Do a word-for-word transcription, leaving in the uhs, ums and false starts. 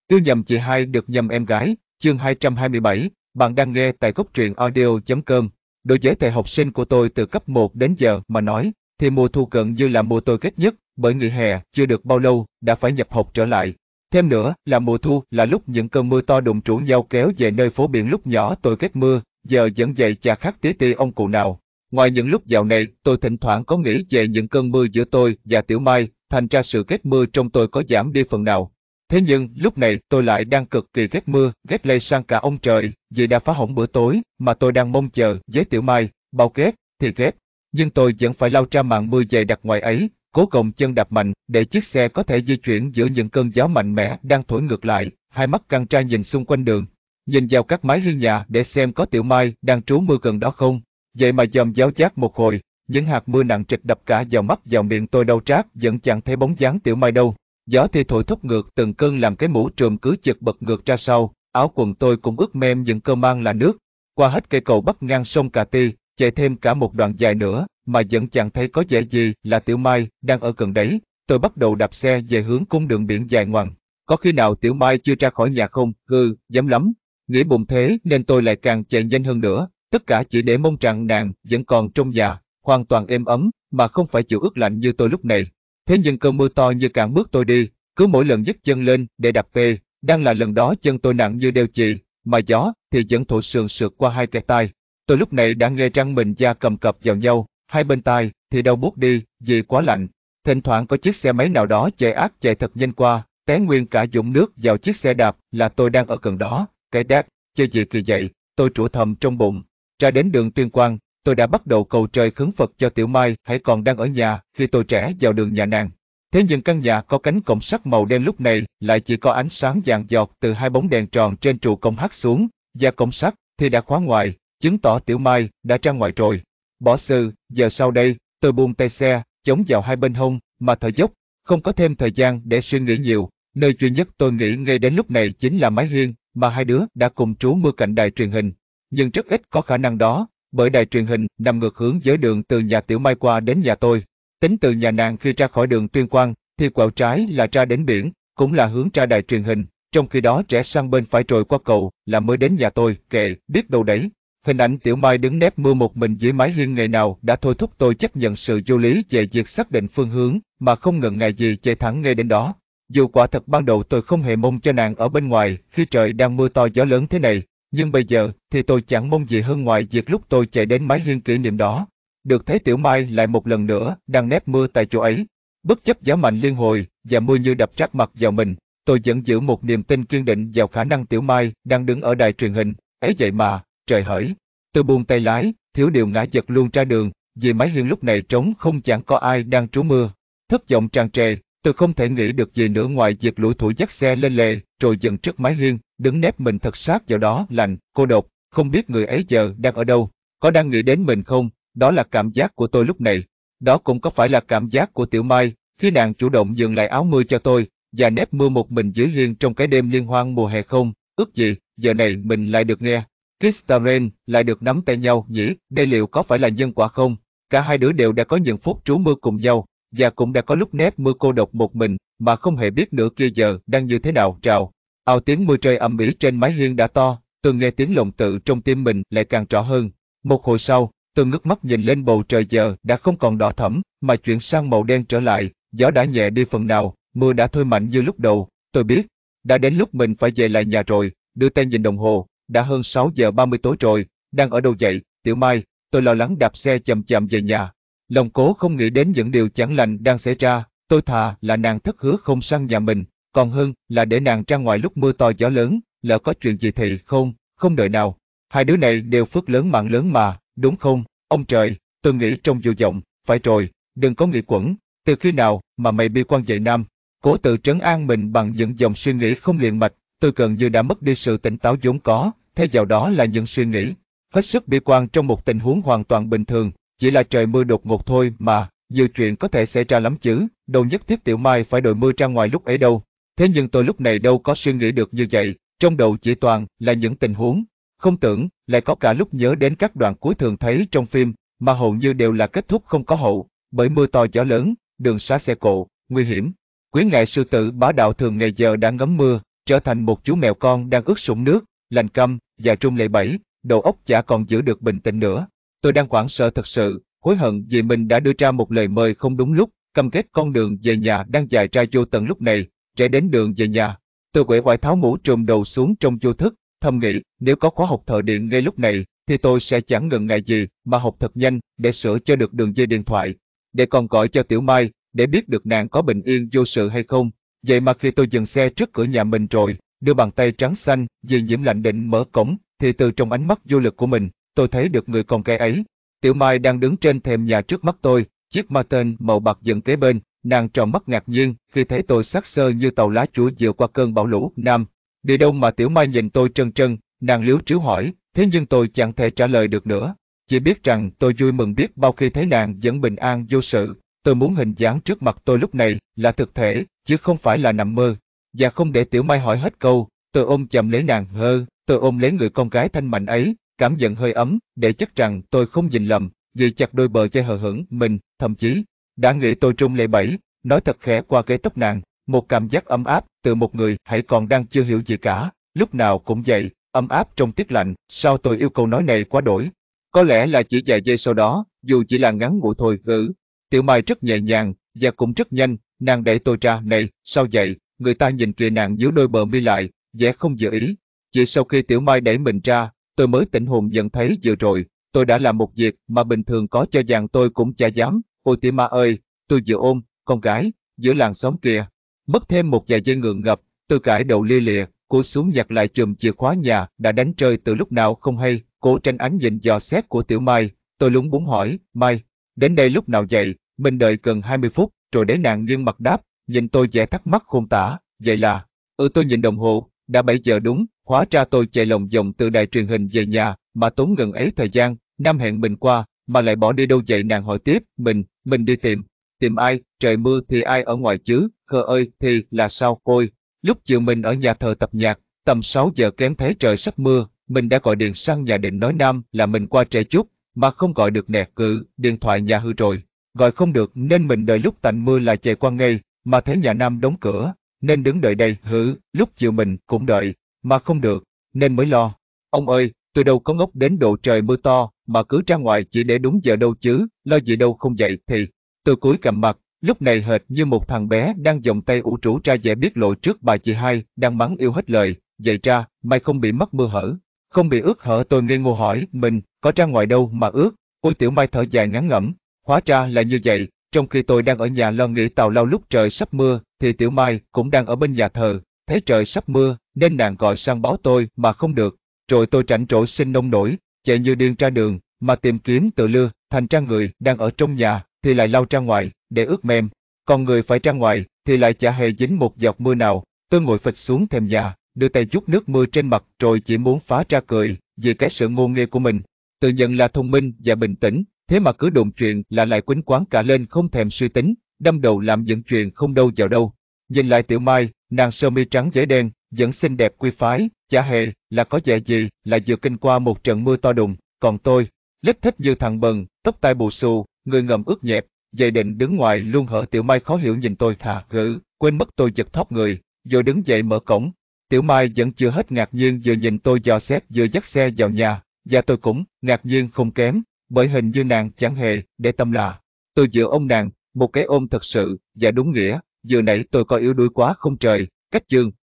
Yêu nhầm chị hai được nhầm em gái, chương hai trăm hai mươi bảy, bạn đang nghe tại góc truyện audio chấm com. Đối với thầy học sinh của tôi từ cấp một đến giờ mà nói, thì mùa thu gần như là mùa tôi ghét nhất, bởi nghỉ hè chưa được bao lâu đã phải nhập học trở lại. Thêm nữa là mùa thu là lúc những cơn mưa to đùng trũ nhau kéo về nơi phố biển. Lúc nhỏ tôi ghét mưa, giờ vẫn vậy chả khác tí ti ông cụ nào. Ngoài những lúc dạo này tôi thỉnh thoảng có nghĩ về những cơn mưa giữa tôi và Tiểu Mai, thành ra sự ghét mưa trong tôi có giảm đi phần nào. Thế nhưng lúc này tôi lại đang cực kỳ ghét mưa, ghét lây sang cả ông trời, vì đã phá hỏng bữa tối mà tôi đang mong chờ với Tiểu Mai. Bao ghét thì ghét, nhưng tôi vẫn phải lao ra màn mưa dày đặc ngoài ấy, cố gồng chân đạp mạnh để chiếc xe có thể di chuyển giữa những cơn gió mạnh mẽ đang thổi ngược lại. Hai mắt căng tra nhìn xung quanh đường, nhìn vào các mái hiên nhà để xem có Tiểu Mai đang trú mưa gần đó không. Vậy mà dòm giáo giác một hồi, những hạt mưa nặng trịch đập cả vào mắt vào miệng tôi đau rát, vẫn chẳng thấy bóng dáng Tiểu Mai đâu. Gió thì thổi thốc ngược từng cơn làm cái mũ trùm cứ chực bật ngược ra sau, áo quần tôi cũng ướt mem những cơ mang là nước. Qua hết cây cầu bắc ngang sông Cà Ti, chạy thêm cả một đoạn dài nữa mà vẫn chẳng thấy có vẻ gì là Tiểu Mai đang ở gần đấy. Tôi bắt đầu đạp xe về hướng cung đường biển dài ngoằng. Có khi nào Tiểu Mai chưa ra khỏi nhà không? Hừ, dám lắm. Nghĩ bụng thế nên tôi lại càng chạy nhanh hơn nữa, tất cả chỉ để mong rằng nàng vẫn còn trong nhà, hoàn toàn êm ấm mà không phải chịu ướt lạnh như tôi lúc này. Thế nhưng cơn mưa to như cản bước tôi đi, cứ mỗi lần nhấc chân lên để đạp về, đang là lần đó chân tôi nặng như đeo chì, mà gió thì vẫn thổi sườn sượt qua hai kẽ tai. Tôi lúc này đã nghe răng mình da cầm cập vào nhau, hai bên tai thì đau buốt đi vì quá lạnh. Thỉnh thoảng có chiếc xe máy nào đó chạy ác chạy thật nhanh qua, té nguyên cả dũng nước vào chiếc xe đạp là tôi đang ở gần đó. Cái đát, chơi gì kỳ vậy, tôi trủa thầm trong bụng. Ra đến đường Tuyên Quang, tôi đã bắt đầu cầu trời khấn Phật cho Tiểu Mai hãy còn đang ở nhà khi tôi trẻ vào đường nhà nàng. Thế nhưng căn nhà có cánh cổng sắt màu đen lúc này lại chỉ có ánh sáng vàng giọt từ hai bóng đèn tròn trên trụ cổng hắt xuống, và cổng sắt thì đã khóa ngoài, chứng tỏ Tiểu Mai đã ra ngoài rồi. Bỏ sư, giờ sau đây, tôi buông tay xe, chống vào hai bên hông mà thở dốc, không có thêm thời gian để suy nghĩ nhiều. Nơi duy nhất tôi nghĩ ngay đến lúc này chính là mái hiên mà hai đứa đã cùng trú mưa cạnh đài truyền hình. Nhưng rất ít có khả năng đó, bởi đài truyền hình nằm ngược hướng với đường từ nhà Tiểu Mai qua đến nhà tôi. Tính từ nhà nàng khi ra khỏi đường Tuyên Quang, thì quẹo trái là ra đến biển, cũng là hướng ra đài truyền hình, trong khi đó rẽ sang bên phải rồi qua cầu là mới đến nhà tôi. Kệ, biết đâu đấy. Hình ảnh Tiểu Mai đứng nép mưa một mình dưới mái hiên ngày nào đã thôi thúc tôi chấp nhận sự vô lý về việc xác định phương hướng, mà không ngần ngại gì chạy thẳng ngay đến đó. Dù quả thật ban đầu tôi không hề mong cho nàng ở bên ngoài khi trời đang mưa to gió lớn thế này, nhưng bây giờ thì tôi chẳng mong gì hơn ngoài việc lúc tôi chạy đến mái hiên kỷ niệm đó, được thấy Tiểu Mai lại một lần nữa đang nép mưa tại chỗ ấy. Bất chấp gió mạnh liên hồi và mưa như đập trát mặt vào mình, tôi vẫn giữ một niềm tin kiên định vào khả năng Tiểu Mai đang đứng ở đài truyền hình. Ấy vậy mà, trời hỡi! Tôi buông tay lái, thiếu điều ngã giật luôn ra đường, vì mái hiên lúc này trống không, chẳng có ai đang trú mưa. Thất vọng tràn trề, tôi không thể nghĩ được gì nữa ngoài việc lủi thủi dắt xe lên lề, rồi dừng trước mái hiên, đứng nép mình thật sát vào đó, lạnh, cô độc, không biết người ấy giờ đang ở đâu, có đang nghĩ đến mình không. Đó là cảm giác của tôi lúc này. Đó cũng có phải là cảm giác của Tiểu Mai khi nàng chủ động dừng lại áo mưa cho tôi và nép mưa một mình dưới hiên trong cái đêm liên hoan mùa hè không? Ước gì giờ này mình lại được nghe Kiss the Rain, lại được nắm tay nhau nhỉ? Đây liệu có phải là nhân quả không? Cả hai đứa đều đã có những phút trú mưa cùng nhau, và cũng đã có lúc nép mưa cô độc một mình mà không hề biết nửa kia giờ đang như thế nào. Trào ào, tiếng mưa rơi ầm ĩ trên mái hiên đã to, tôi nghe tiếng lòng tự trong tim mình lại càng rõ hơn. Một hồi sau, tôi ngước mắt nhìn lên bầu trời giờ đã không còn đỏ thẫm mà chuyển sang màu đen trở lại, gió đã nhẹ đi phần nào, mưa đã thôi mạnh như lúc đầu. Tôi biết, đã đến lúc mình phải về lại nhà rồi. Đưa tay nhìn đồng hồ, đã hơn sáu giờ ba mươi tối rồi. Đang ở đâu vậy, Tiểu Mai? Tôi lo lắng đạp xe chậm chậm về nhà, lòng cố không nghĩ đến những điều chẳng lành đang xảy ra. Tôi thà là nàng thất hứa không sang nhà mình, còn hơn là để nàng ra ngoài lúc mưa to gió lớn, lỡ có chuyện gì thì không, không đợi nào. Hai đứa này đều phước lớn mạng lớn mà, đúng không? Ông trời, tôi nghĩ trong vô vọng. Phải rồi, đừng có nghĩ quẩn. Từ khi nào mà mày bi quan vậy Nam? Cố tự trấn an mình bằng những dòng suy nghĩ không liền mạch. Tôi gần như đã mất đi sự tỉnh táo vốn có, thay vào đó là những suy nghĩ hết sức bi quan trong một tình huống hoàn toàn bình thường. Chỉ là trời mưa đột ngột thôi mà, nhiều chuyện có thể xảy ra lắm chứ, đâu nhất thiết Tiểu Mai phải đội mưa ra ngoài lúc ấy đâu. Thế nhưng tôi lúc này đâu có suy nghĩ được như vậy, trong đầu chỉ toàn là những tình huống không tưởng, lại có cả lúc nhớ đến các đoạn cuối thường thấy trong phim, mà hầu như đều là kết thúc không có hậu, bởi mưa to gió lớn, đường xá xe cộ, nguy hiểm. Quý ngài sư tử bá đạo thường ngày giờ đã ngấm mưa, trở thành một chú mèo con đang ướt sũng nước, lạnh câm và run lẩy bẩy, đầu óc chả còn giữ được bình tĩnh nữa. Tôi đang hoảng sợ thật sự, hối hận vì mình đã đưa ra một lời mời không đúng lúc, căm ghét con đường về nhà đang dài ra vô tận lúc này, trẻ đến đường về nhà. Tôi uể oải tháo mũ trùm đầu xuống trong vô thức, thầm nghĩ nếu có khóa học thợ điện ngay lúc này thì tôi sẽ chẳng ngần ngại gì mà học thật nhanh để sửa cho được đường dây điện thoại, để còn gọi cho Tiểu Mai để biết được nàng có bình yên vô sự hay không. Vậy mà khi tôi dừng xe trước cửa nhà mình rồi, đưa bàn tay trắng xanh vì nhiễm lạnh định mở cổng, thì từ trong ánh mắt vô lực của mình, tôi thấy được người con gái ấy. Tiểu Mai đang đứng trên thềm nhà trước mắt tôi, chiếc Martin màu bạc dựng kế bên, nàng tròn mắt ngạc nhiên khi thấy tôi xác xơ như tàu lá chuối vừa qua cơn bão lũ. Nam, đi đâu mà? Tiểu Mai nhìn tôi trân trân, nàng liếu tríu hỏi, thế nhưng tôi chẳng thể trả lời được nữa. Chỉ biết rằng tôi vui mừng biết bao khi thấy nàng vẫn bình an vô sự. Tôi muốn hình dáng trước mặt tôi lúc này là thực thể, chứ không phải là nằm mơ. Và không để Tiểu Mai hỏi hết câu, tôi ôm chầm lấy nàng hơ, tôi ôm lấy người con gái thanh mạnh ấy, cảm nhận hơi ấm, để chắc rằng tôi không nhìn lầm, ghi chặt đôi bờ vai hờ hững mình, thậm chí đã nghĩ tôi run lẩy bẩy, nói thật khẽ qua cái tóc nàng, một cảm giác ấm áp từ một người hãy còn đang chưa hiểu gì cả, lúc nào cũng vậy, ấm áp trong tiết lạnh. Sao tôi yêu câu nói này quá đổi? Có lẽ là chỉ vài giây sau đó, dù chỉ là ngắn ngủi thôi. Ừ. Tiểu Mai rất nhẹ nhàng và cũng rất nhanh, nàng đẩy tôi ra. Này, sao vậy? Người ta nhìn kìa, nàng nhíu đôi bờ mi lại, vẻ không dự ý. Chỉ sau khi Tiểu Mai đẩy mình ra, tôi mới tỉnh hồn nhận thấy vừa rồi tôi đã làm một việc mà bình thường có cho dàn tôi cũng chả dám. Ôi Tiểu Mai ơi, tôi vừa ôm con gái giữa làng xóm kìa. Mất thêm một vài giây ngượng ngập, tôi cãi đầu lia lịa, cúi xuống nhặt lại chùm chìa khóa nhà đã đánh rơi từ lúc nào không hay. Cố tránh ánh nhìn dò xét của Tiểu Mai, tôi lúng búng hỏi, Mai, đến đây lúc nào vậy? Mình đợi gần hai mươi phút, rồi để nàng nghiêng mặt đáp, nhìn tôi vẻ thắc mắc khôn tả, vậy là, ừ tôi nhìn đồng hồ, đã bảy giờ đúng, hóa ra tôi chạy lòng vòng từ đài truyền hình về nhà, mà tốn gần ấy thời gian, Nam hẹn mình qua, mà lại bỏ đi đâu vậy? Nàng hỏi tiếp, mình, mình đi tìm, tìm ai? Trời mưa thì ai ở ngoài chứ? Khờ ơi, thì là sao? Ôi, lúc chiều mình ở nhà thờ tập nhạc, tầm sáu giờ kém thấy trời sắp mưa, mình đã gọi điện sang nhà định nói Nam là mình qua trễ chút, mà không gọi được nè, cự, điện thoại nhà hư rồi. Gọi không được nên mình đợi lúc tạnh mưa là chạy qua ngay, mà thấy nhà Nam đóng cửa, nên đứng đợi đây. Hử, lúc chiều mình cũng đợi, mà không được, nên mới lo. Ông ơi, tôi đâu có ngốc đến độ trời mưa to, mà cứ ra ngoài chỉ để đúng giờ đâu chứ, lo gì đâu không vậy thì. Tôi cúi gằm mặt, lúc này hệt như một thằng bé đang vòng tay ủ rũ ra vẻ biết lỗi trước bà chị hai, đang mắng yêu hết lời. Vậy ra, mày không bị mắc mưa hở? Không bị ướt hở? Tôi ngây ngô hỏi, mình, có ra ngoài đâu mà ướt? Ôi Tiểu Mai thở dài ngán ngẩm, hóa ra là như vậy. Trong khi tôi đang ở nhà lo nghĩ tào lao lúc trời sắp mưa, thì Tiểu Mai cũng đang ở bên nhà thờ, thấy trời sắp mưa, nên nàng gọi sang báo tôi mà không được. Rồi tôi rảnh rỗi xin nông nổi, chạy như điên ra đường, mà tìm kiếm tự lưa, thành ra người đang ở trong nhà, thì lại lao ra ngoài, để ướt mềm. Còn người phải ra ngoài, thì lại chả hề dính một giọt mưa nào. Tôi ngồi phịch xuống thềm nhà, đưa tay trút nước mưa trên mặt rồi chỉ muốn phá ra cười, vì cái sự ngô nghê của mình. Tự nhận là thông minh và bình tĩnh, thế mà cứ đụng chuyện là lại quýnh quáng cả lên, không thèm suy tính, đâm đầu làm những chuyện không đâu vào đâu. Nhìn lại Tiểu Mai, nàng sơ mi trắng váy đen, vẫn xinh đẹp quy phái, chả hề là có vẻ gì là vừa kinh qua một trận mưa to đùng. Còn tôi, lết thích như thằng bần, tóc tai bù xù, người ngầm ướt nhẹp, vậy định đứng ngoài luôn hở. Tiểu Mai khó hiểu nhìn tôi, thà gử, quên mất tôi giật thóp người, rồi đứng dậy mở cổng. Tiểu Mai vẫn chưa hết ngạc nhiên, vừa nhìn tôi dò xét vừa dắt xe vào nhà, và tôi cũng ngạc nhiên không kém, bởi hình như nàng chẳng hề để tâm là tôi vừa ôm nàng, một cái ôm thật sự và đúng nghĩa. Vừa nãy tôi có yếu đuối quá không trời, cách chương.